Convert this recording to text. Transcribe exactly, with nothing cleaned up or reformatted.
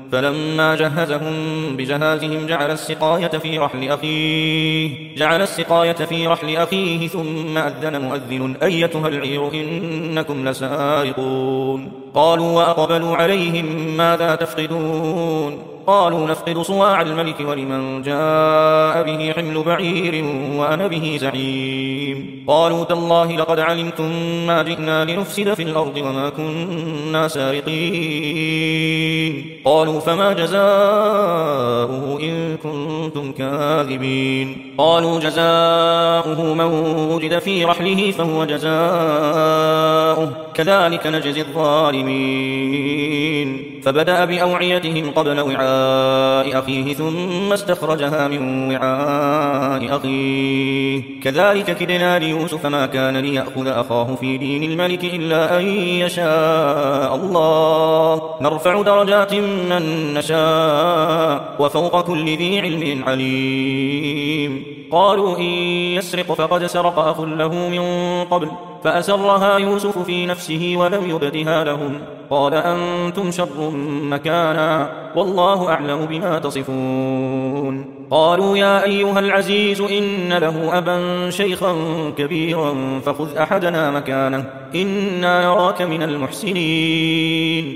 فلما جهزهم بجهازهم جعل السقاية في رحل أخيه جعل السقاية في رحل أخيه ثم أذن مؤذن أيتها العير إنكم لسائقون. قالوا وأقبلوا عليهم ماذا تفقدون؟ قالوا نفقد صواع الملك ولمن جاء به حمل بعير وأنا به زعيم. قالوا تالله لقد علمتم ما جئنا لنفسد في الأرض وما كنا سارقين. قالوا فما جزاؤه إن كنتم كاذبين؟ قالوا جزاؤه من وجد في رحله فهو جزاؤه كذلك نجزي الظالمين. فبدأ بأوعيتهم قبل وعاء أخيه ثم استخرجها من وعاء أخيه كذلك كدنا ليوسف ما كان ليأخذ أخاه في دين الملك إلا أن يشاء الله نرفع درجات من نشاء وفوق كل ذي علم عليم. قالوا إن يسرق فقد سرق أخ له من قبل فأسرها يوسف في نفسه ولم يبدها لهم قال أنتم شر مكانا والله أعلم بما تصفون. قالوا يا أيها العزيز إن له أبا شيخا كبيرا فخذ أحدنا مكانه إنا نراك من المحسنين.